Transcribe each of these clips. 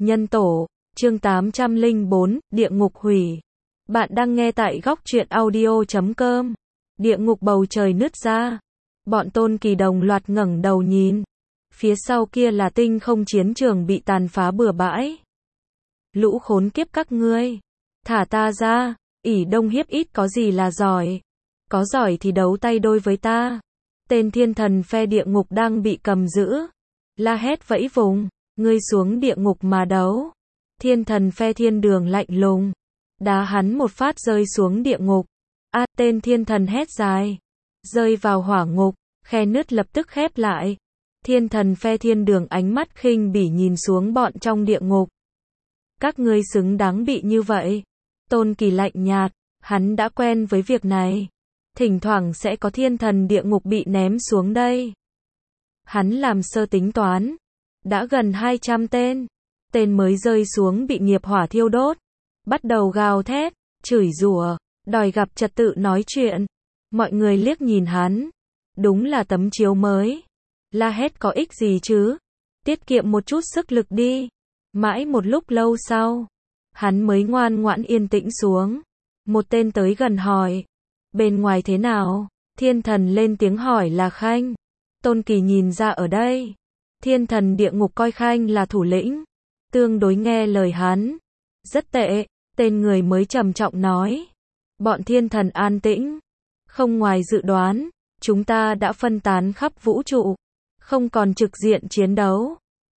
Nhân tổ, chương 804, Địa ngục hủy. Bạn đang nghe tại góc truyện audio.com. Địa ngục bầu trời nứt ra. Bọn Tôn Kỳ đồng loạt ngẩng đầu nhìn. Phía sau kia là tinh không chiến trường bị tàn phá bừa bãi. Lũ khốn kiếp các ngươi. Thả ta ra, ỷ đông hiếp ít có gì là giỏi. Có giỏi thì đấu tay đôi với ta. Tên thiên thần phe địa ngục đang bị cầm giữ. La hét vẫy vùng. Ngươi xuống địa ngục mà đấu. Thiên thần phe thiên đường lạnh lùng. Đá hắn một phát rơi xuống địa ngục. Tên thiên thần hét dài. Rơi vào hỏa ngục, khe nứt lập tức khép lại. Thiên thần phe thiên đường ánh mắt khinh bỉ nhìn xuống bọn trong địa ngục. Các ngươi xứng đáng bị như vậy. Tôn Kỳ lạnh nhạt, hắn đã quen với việc này. Thỉnh thoảng sẽ có thiên thần địa ngục bị ném xuống đây. Hắn làm sơ tính toán. Đã gần 200 tên. Tên mới rơi xuống bị nghiệp hỏa thiêu đốt. Bắt đầu gào thét, chửi rủa, đòi gặp trật tự nói chuyện. Mọi người liếc nhìn hắn. Đúng là tấm chiếu mới. La hét có ích gì chứ? Tiết kiệm một chút sức lực đi. Mãi một lúc lâu sau, hắn mới ngoan ngoãn yên tĩnh xuống. Một tên tới gần hỏi. Bên ngoài thế nào? Thiên thần lên tiếng hỏi là Khanh. Tôn Kỳ nhìn ra ở đây. Thiên thần địa ngục coi Khanh là thủ lĩnh. Tương đối nghe lời hắn. Rất tệ, tên người mới trầm trọng nói. Bọn thiên thần an tĩnh. Không ngoài dự đoán, chúng ta đã phân tán khắp vũ trụ. Không còn trực diện chiến đấu.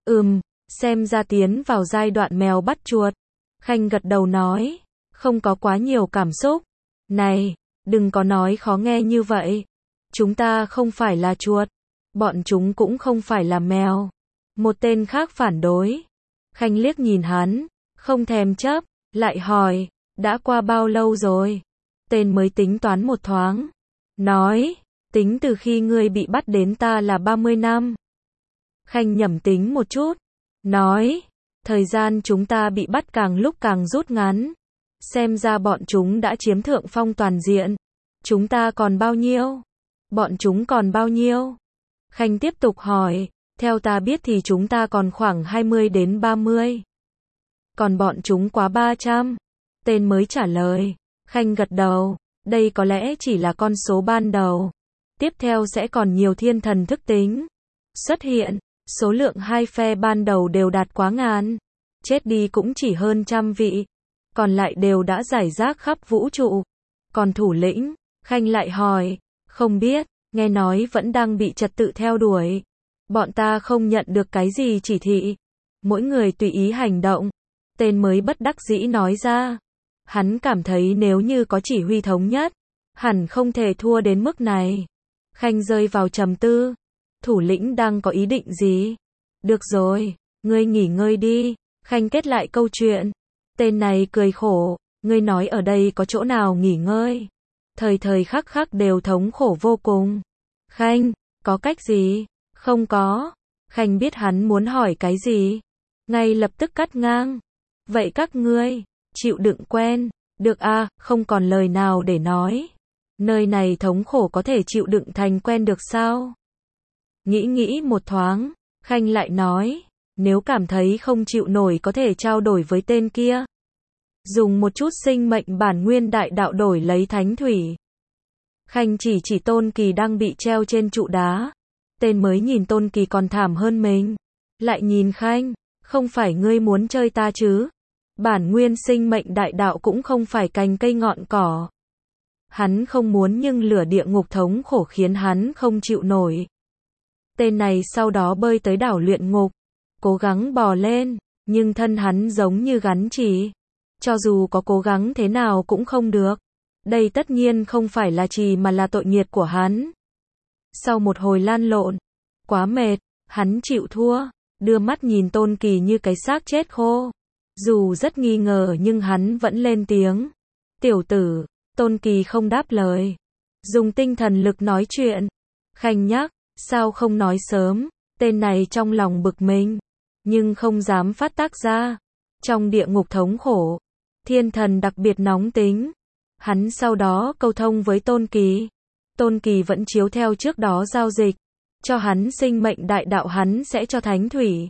Xem ra tiến vào giai đoạn mèo bắt chuột. Khanh gật đầu nói. Không có quá nhiều cảm xúc. Này, đừng có nói khó nghe như vậy. Chúng ta không phải là chuột. Bọn chúng cũng không phải là mèo. Một tên khác phản đối. Khanh liếc nhìn hắn, không thèm chấp, lại hỏi, đã qua bao lâu rồi? Tên mới tính toán một thoáng. Nói, tính từ khi ngươi bị bắt đến ta là 30 năm. Khanh nhẩm tính một chút. Nói, thời gian chúng ta bị bắt càng lúc càng rút ngắn. Xem ra bọn chúng đã chiếm thượng phong toàn diện. Chúng ta còn bao nhiêu? Bọn chúng còn bao nhiêu? Khanh tiếp tục hỏi, theo ta biết thì chúng ta còn khoảng 20 đến 30. Còn bọn chúng quá 300. Tên mới trả lời. Khanh gật đầu, đây có lẽ chỉ là con số ban đầu. Tiếp theo sẽ còn nhiều thiên thần thức tính xuất hiện, số lượng hai phe ban đầu đều đạt quá ngàn. Chết đi cũng chỉ hơn 100 vị. Còn lại đều đã rải rác khắp vũ trụ. Còn thủ lĩnh, Khanh lại hỏi, không biết, nghe nói vẫn đang bị trật tự theo đuổi. Bọn ta không nhận được cái gì chỉ thị. Mỗi người tùy ý hành động. Tên mới bất đắc dĩ nói ra. Hắn cảm thấy nếu như có chỉ huy thống nhất, hẳn không thể thua đến mức này. Khanh rơi vào trầm tư. Thủ lĩnh đang có ý định gì? Được rồi, ngươi nghỉ ngơi đi. Khanh kết lại câu chuyện. Tên này cười khổ. Ngươi nói ở đây có chỗ nào nghỉ ngơi? Thời thời khắc khắc đều thống khổ vô cùng. Khanh, có cách gì? Không có. Khanh biết hắn muốn hỏi cái gì. Ngay lập tức cắt ngang. Vậy các ngươi, chịu đựng quen. Được không còn lời nào để nói. Nơi này thống khổ có thể chịu đựng thành quen được sao? Nghĩ một thoáng. Khanh lại nói. Nếu cảm thấy không chịu nổi có thể trao đổi với tên kia. Dùng một chút sinh mệnh bản nguyên đại đạo đổi lấy thánh thủy. Khanh chỉ Tôn Kỳ đang bị treo trên trụ đá. Tên mới nhìn Tôn Kỳ còn thảm hơn mình. Lại nhìn Khanh, không phải ngươi muốn chơi ta chứ? Bản nguyên sinh mệnh đại đạo cũng không phải cành cây ngọn cỏ. Hắn không muốn nhưng lửa địa ngục thống khổ khiến hắn không chịu nổi. Tên này sau đó bơi tới đảo luyện ngục. Cố gắng bò lên, nhưng thân hắn giống như gắn chì. Cho dù có cố gắng thế nào cũng không được. Đây tất nhiên không phải là chì mà là tội nghiệt của hắn. Sau một hồi lan lộn, quá mệt, hắn chịu thua, đưa mắt nhìn Tôn Kỳ như cái xác chết khô. Dù rất nghi ngờ nhưng hắn vẫn lên tiếng. Tiểu tử, Tôn Kỳ không đáp lời. Dùng tinh thần lực nói chuyện. Khanh nhắc, sao không nói sớm? Tên này trong lòng bực mình, nhưng không dám phát tác ra. Trong địa ngục thống khổ, thiên thần đặc biệt nóng tính. Hắn sau đó câu thông với Tôn Kỳ. Tôn Kỳ vẫn chiếu theo trước đó giao dịch. Cho hắn sinh mệnh đại đạo hắn sẽ cho thánh thủy.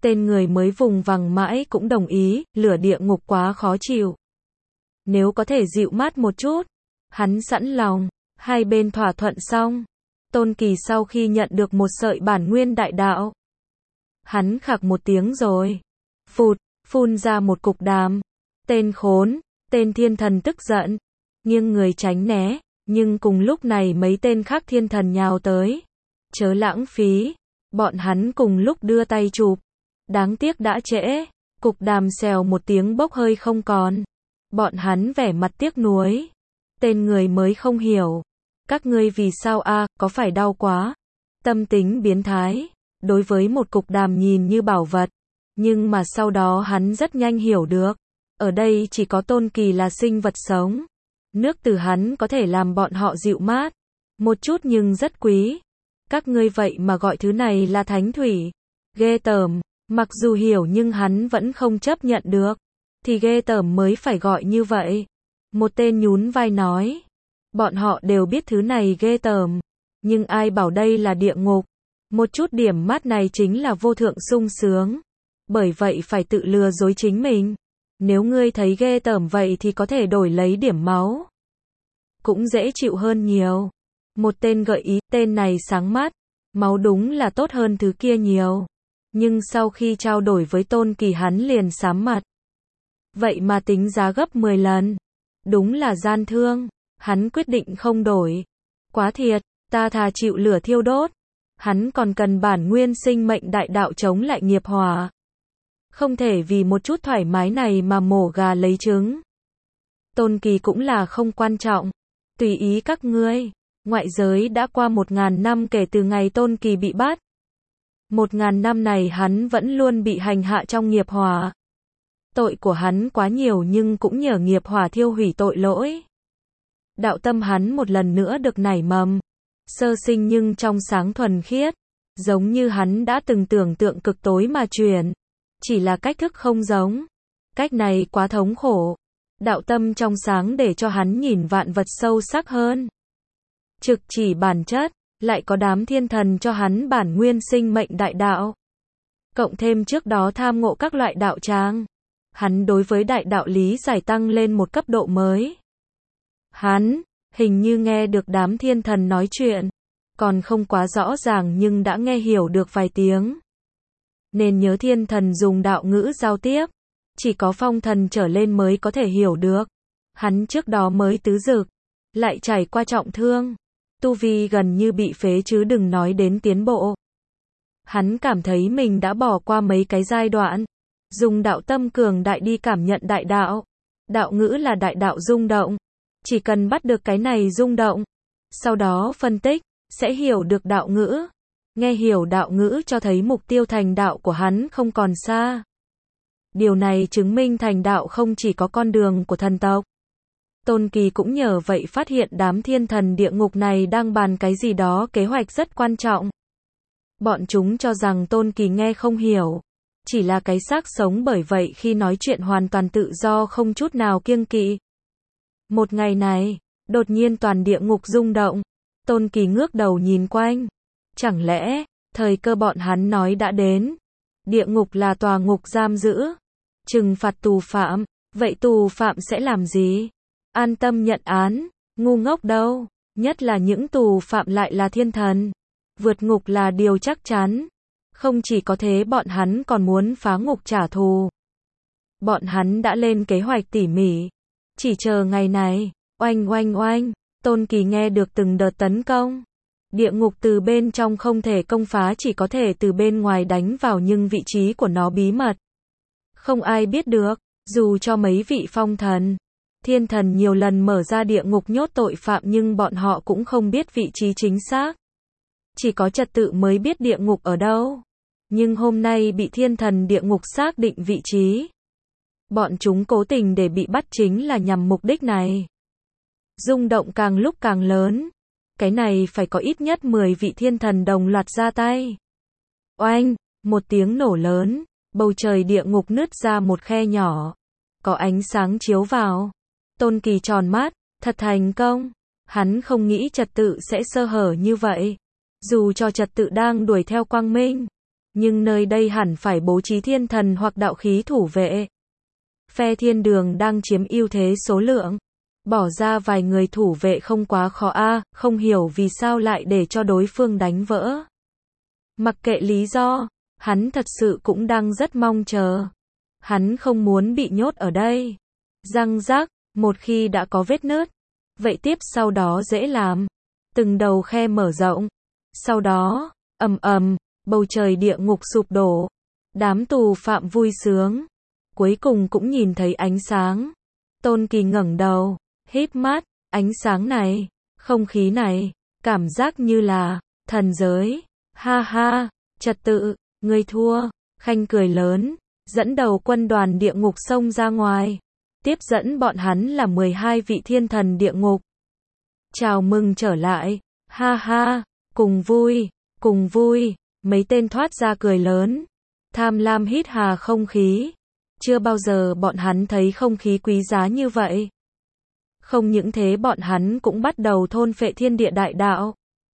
Tên người mới vùng vằng mãi cũng đồng ý, lửa địa ngục quá khó chịu. Nếu có thể dịu mát một chút, hắn sẵn lòng. Hai bên thỏa thuận xong, Tôn Kỳ sau khi nhận được một sợi bản nguyên đại đạo, hắn khạc một tiếng rồi, phụt, phun ra một cục đàm. Tên khốn, tên thiên thần tức giận, nghiêng người tránh né, nhưng cùng lúc này mấy tên khác thiên thần nhào tới. Chớ lãng phí, bọn hắn cùng lúc đưa tay chụp. Đáng tiếc đã trễ, cục đàm xèo một tiếng bốc hơi không còn. Bọn hắn vẻ mặt tiếc nuối. Tên người mới không hiểu. Các ngươi vì sao a, có phải đau quá? Tâm tính biến thái, đối với một cục đàm nhìn như bảo vật. Nhưng mà sau đó hắn rất nhanh hiểu được. Ở đây chỉ có Tôn Kỳ là sinh vật sống. Nước từ hắn có thể làm bọn họ dịu mát. Một chút nhưng rất quý. Các ngươi vậy mà gọi thứ này là thánh thủy. Ghê tởm, mặc dù hiểu nhưng hắn vẫn không chấp nhận được. Thì ghê tởm mới phải gọi như vậy. Một tên nhún vai nói. Bọn họ đều biết thứ này ghê tởm. Nhưng ai bảo đây là địa ngục. Một chút điểm mát này chính là vô thượng sung sướng. Bởi vậy phải tự lừa dối chính mình. Nếu ngươi thấy ghê tởm vậy thì có thể đổi lấy điểm máu. Cũng dễ chịu hơn nhiều. Một tên gợi ý, tên này sáng mắt. Máu đúng là tốt hơn thứ kia nhiều. Nhưng sau khi trao đổi với Tôn Kỳ hắn liền xám mặt. Vậy mà tính giá gấp 10 lần. Đúng là gian thương. Hắn quyết định không đổi. Quá thiệt, ta thà chịu lửa thiêu đốt. Hắn còn cần bản nguyên sinh mệnh đại đạo chống lại nghiệp hỏa. Không thể vì một chút thoải mái này mà mổ gà lấy trứng. Tôn Kỳ cũng là không quan trọng. Tùy ý các ngươi. Ngoại giới đã qua 1000 năm kể từ ngày Tôn Kỳ bị bắt. 1000 năm này hắn vẫn luôn bị hành hạ trong nghiệp hỏa. Tội của hắn quá nhiều nhưng cũng nhờ nghiệp hỏa thiêu hủy tội lỗi. Đạo tâm hắn một lần nữa được nảy mầm. Sơ sinh nhưng trong sáng thuần khiết. Giống như hắn đã từng tưởng tượng cực tối mà chuyển. Chỉ là cách thức không giống. Cách này quá thống khổ. Đạo tâm trong sáng để cho hắn nhìn vạn vật sâu sắc hơn. Trực chỉ bản chất, lại có đám thiên thần cho hắn bản nguyên sinh mệnh đại đạo. Cộng thêm trước đó tham ngộ các loại đạo tràng. Hắn đối với đại đạo lý giải tăng lên một cấp độ mới. Hắn, hình như nghe được đám thiên thần nói chuyện. Còn không quá rõ ràng nhưng đã nghe hiểu được vài tiếng. Nên nhớ thiên thần dùng đạo ngữ giao tiếp. Chỉ có phong thần trở lên mới có thể hiểu được. Hắn trước đó mới tứ dực. Lại trải qua trọng thương. Tu vi gần như bị phế chứ đừng nói đến tiến bộ. Hắn cảm thấy mình đã bỏ qua mấy cái giai đoạn. Dùng đạo tâm cường đại đi cảm nhận đại đạo. Đạo ngữ là đại đạo rung động. Chỉ cần bắt được cái này rung động. Sau đó phân tích, sẽ hiểu được đạo ngữ. Nghe hiểu đạo ngữ cho thấy mục tiêu thành đạo của hắn không còn xa. Điều này chứng minh thành đạo không chỉ có con đường của thần tộc. Tôn Kỳ cũng nhờ vậy phát hiện đám thiên thần địa ngục này đang bàn cái gì đó kế hoạch rất quan trọng. Bọn chúng cho rằng Tôn Kỳ nghe không hiểu. Chỉ là cái xác sống bởi vậy khi nói chuyện hoàn toàn tự do không chút nào kiêng kỵ. Một ngày này, đột nhiên toàn địa ngục rung động. Tôn Kỳ ngước đầu nhìn quanh. Chẳng lẽ, thời cơ bọn hắn nói đã đến. Địa ngục là tòa ngục giam giữ. Trừng phạt tù phạm. Vậy tù phạm sẽ làm gì? An tâm nhận án. Ngu ngốc đâu. Nhất là những tù phạm lại là thiên thần. Vượt ngục là điều chắc chắn. Không chỉ có thế bọn hắn còn muốn phá ngục trả thù. Bọn hắn đã lên kế hoạch tỉ mỉ. Chỉ chờ ngày này. Oanh oanh oanh. Tôn Kỳ nghe được từng đợt tấn công. Địa ngục từ bên trong không thể công phá chỉ có thể từ bên ngoài đánh vào nhưng vị trí của nó bí mật. Không ai biết được, dù cho mấy vị phong thần, thiên thần nhiều lần mở ra địa ngục nhốt tội phạm nhưng bọn họ cũng không biết vị trí chính xác. Chỉ có trật tự mới biết địa ngục ở đâu. Nhưng hôm nay bị thiên thần địa ngục xác định vị trí. Bọn chúng cố tình để bị bắt chính là nhằm mục đích này. Rung động càng lúc càng lớn. Cái này phải có ít nhất 10 vị thiên thần đồng loạt ra tay. Oanh, một tiếng nổ lớn, bầu trời địa ngục nứt ra một khe nhỏ. Có ánh sáng chiếu vào. Tôn Kỳ tròn mắt, thật thành công. Hắn không nghĩ trật tự sẽ sơ hở như vậy. Dù cho trật tự đang đuổi theo quang minh. Nhưng nơi đây hẳn phải bố trí thiên thần hoặc đạo khí thủ vệ. Phe thiên đường đang chiếm ưu thế số lượng. Bỏ ra vài người thủ vệ không quá khó không hiểu vì sao lại để cho đối phương đánh vỡ. Mặc kệ lý do, hắn thật sự cũng đang rất mong chờ. Hắn không muốn bị nhốt ở đây. Răng rác, một khi đã có vết nứt, vậy tiếp sau đó dễ làm. Từng đầu khe mở rộng. Sau đó, ầm ầm, bầu trời địa ngục sụp đổ. Đám tù phạm vui sướng. Cuối cùng cũng nhìn thấy ánh sáng. Tôn Kỳ ngẩng đầu, híp mắt, ánh sáng này, không khí này, cảm giác như là thần giới. Ha ha, trật tự, ngươi thua. Khanh cười lớn, dẫn đầu quân đoàn địa ngục xông ra ngoài. Tiếp dẫn bọn hắn là 12 vị thiên thần địa ngục. Chào mừng trở lại. Ha ha, cùng vui. Mấy tên thoát ra cười lớn. Tham lam hít hà không khí. Chưa bao giờ bọn hắn thấy không khí quý giá như vậy. Không những thế bọn hắn cũng bắt đầu thôn phệ thiên địa đại đạo.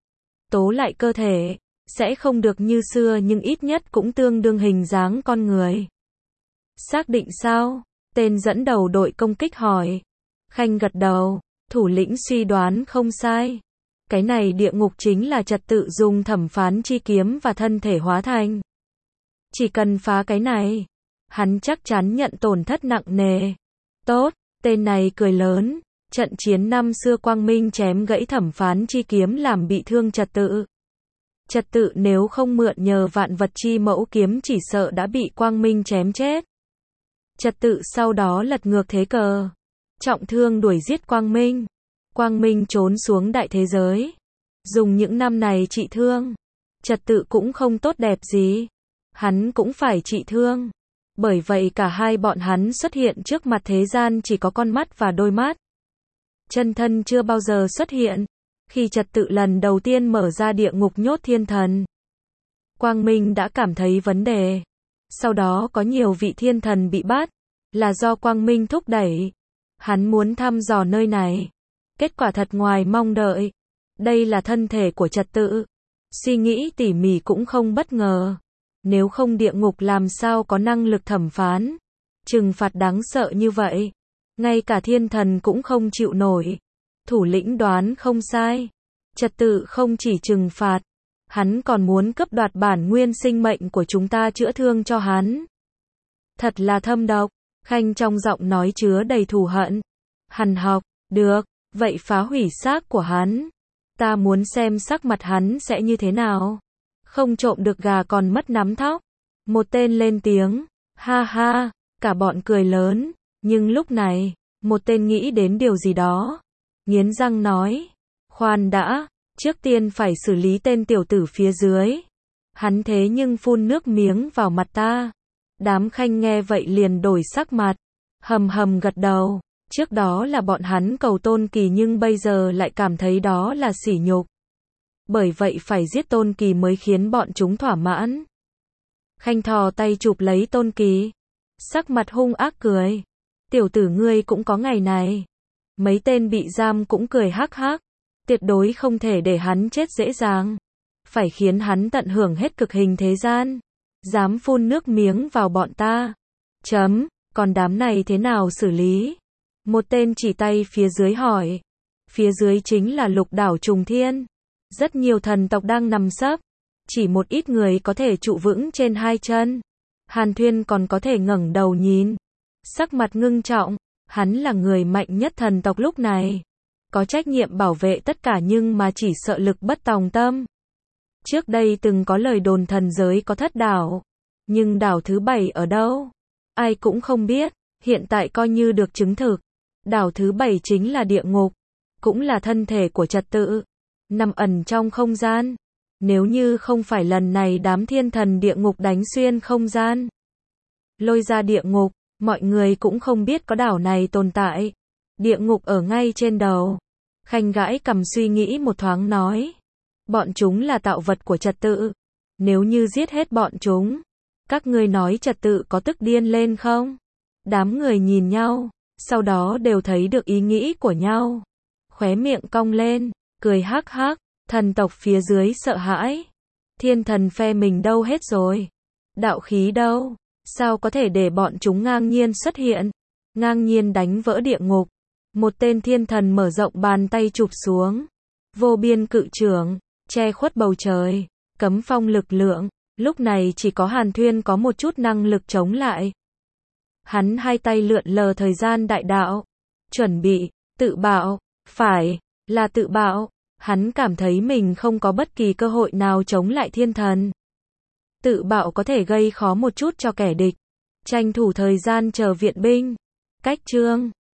Tố lại cơ thể, sẽ không được như xưa nhưng ít nhất cũng tương đương hình dáng con người. Xác định sao? Tên dẫn đầu đội công kích hỏi. Khanh gật đầu, thủ lĩnh suy đoán không sai. Cái này địa ngục chính là trật tự dùng thẩm phán chi kiếm và thân thể hóa thành. Chỉ cần phá cái này, hắn chắc chắn nhận tổn thất nặng nề. Tốt, tên này cười lớn. Trận chiến năm xưa Quang Minh chém gãy thẩm phán chi kiếm làm bị thương trật tự. Trật tự nếu không mượn nhờ vạn vật chi mẫu kiếm chỉ sợ đã bị Quang Minh chém chết. Trật tự sau đó lật ngược thế cờ. Trọng thương đuổi giết Quang Minh. Quang Minh trốn xuống đại thế giới. Dùng những năm này trị thương. Trật tự cũng không tốt đẹp gì. Hắn cũng phải trị thương. Bởi vậy cả hai bọn hắn xuất hiện trước mặt thế gian chỉ có con mắt và đôi mắt. Chân thân chưa bao giờ xuất hiện. Khi trật tự lần đầu tiên mở ra địa ngục nhốt thiên thần, Quang Minh đã cảm thấy vấn đề. Sau đó có nhiều vị thiên thần bị bắt, là do Quang Minh thúc đẩy. Hắn muốn thăm dò nơi này. Kết quả thật ngoài mong đợi. Đây là thân thể của trật tự. Suy nghĩ tỉ mỉ cũng không bất ngờ. Nếu không địa ngục làm sao có năng lực thẩm phán, trừng phạt đáng sợ như vậy. Ngay cả thiên thần cũng không chịu nổi. Thủ lĩnh đoán không sai. Trật tự không chỉ trừng phạt, hắn còn muốn cướp đoạt bản nguyên sinh mệnh của chúng ta chữa thương cho hắn. Thật là thâm độc. Khanh trong giọng nói chứa đầy thù hận. Hằn học, được, vậy phá hủy xác của hắn. Ta muốn xem sắc mặt hắn sẽ như thế nào. Không trộm được gà còn mất nắm thóc. Một tên lên tiếng. Ha ha, cả bọn cười lớn. Nhưng lúc này, một tên nghĩ đến điều gì đó. Nghiến răng nói. Khoan đã, trước tiên phải xử lý tên tiểu tử phía dưới. Hắn thế nhưng phun nước miếng vào mặt ta. Đám Khanh nghe vậy liền đổi sắc mặt. Hầm hầm gật đầu. Trước đó là bọn hắn cầu Tôn Kỳ nhưng bây giờ lại cảm thấy đó là sỉ nhục. Bởi vậy phải giết Tôn Kỳ mới khiến bọn chúng thỏa mãn. Khanh thò tay chụp lấy Tôn Kỳ. Sắc mặt hung ác cười. Tiểu tử ngươi cũng có ngày này. Mấy tên bị giam cũng cười hắc hắc. Tuyệt đối không thể để hắn chết dễ dàng. Phải khiến hắn tận hưởng hết cực hình thế gian. Dám phun nước miếng vào bọn ta. Còn đám này thế nào xử lý? Một tên chỉ tay phía dưới hỏi. Phía dưới chính là lục đảo trùng thiên. Rất nhiều thần tộc đang nằm sấp. Chỉ một ít người có thể trụ vững trên hai chân. Hàn Thuyên còn có thể ngẩng đầu nhìn. Sắc mặt ngưng trọng. Hắn là người mạnh nhất thần tộc lúc này. Có trách nhiệm bảo vệ tất cả nhưng mà chỉ sợ lực bất tòng tâm. Trước đây từng có lời đồn thần giới có thất đảo. Nhưng đảo thứ 7 ở đâu? Ai cũng không biết. Hiện tại coi như được chứng thực. Đảo thứ 7 chính là địa ngục. Cũng là thân thể của trật tự. Nằm ẩn trong không gian. Nếu như không phải lần này đám thiên thần địa ngục đánh xuyên không gian, lôi ra địa ngục, mọi người cũng không biết có đảo này tồn tại. Địa ngục ở ngay trên đầu. Khanh gãi cằm suy nghĩ một thoáng nói. Bọn chúng là tạo vật của trật tự. Nếu như giết hết bọn chúng, các ngươi nói trật tự có tức điên lên không? Đám người nhìn nhau, sau đó đều thấy được ý nghĩ của nhau. Khóe miệng cong lên, cười hắc hắc, thần tộc phía dưới sợ hãi. Thiên thần phe mình đâu hết rồi? Đạo khí đâu? Sao có thể để bọn chúng ngang nhiên xuất hiện? Ngang nhiên đánh vỡ địa ngục. Một tên thiên thần mở rộng bàn tay chụp xuống. Vô biên cự trưởng, che khuất bầu trời, cấm phong lực lượng. Lúc này chỉ có Hàn Thuyên có một chút năng lực chống lại. Hắn hai tay lượn lờ thời gian đại đạo. Chuẩn bị, tự bạo, phải, là tự bạo. Hắn cảm thấy mình không có bất kỳ cơ hội nào chống lại thiên thần. Tự bạo có thể gây khó một chút cho kẻ địch. Tranh thủ thời gian chờ viện binh. Cách chương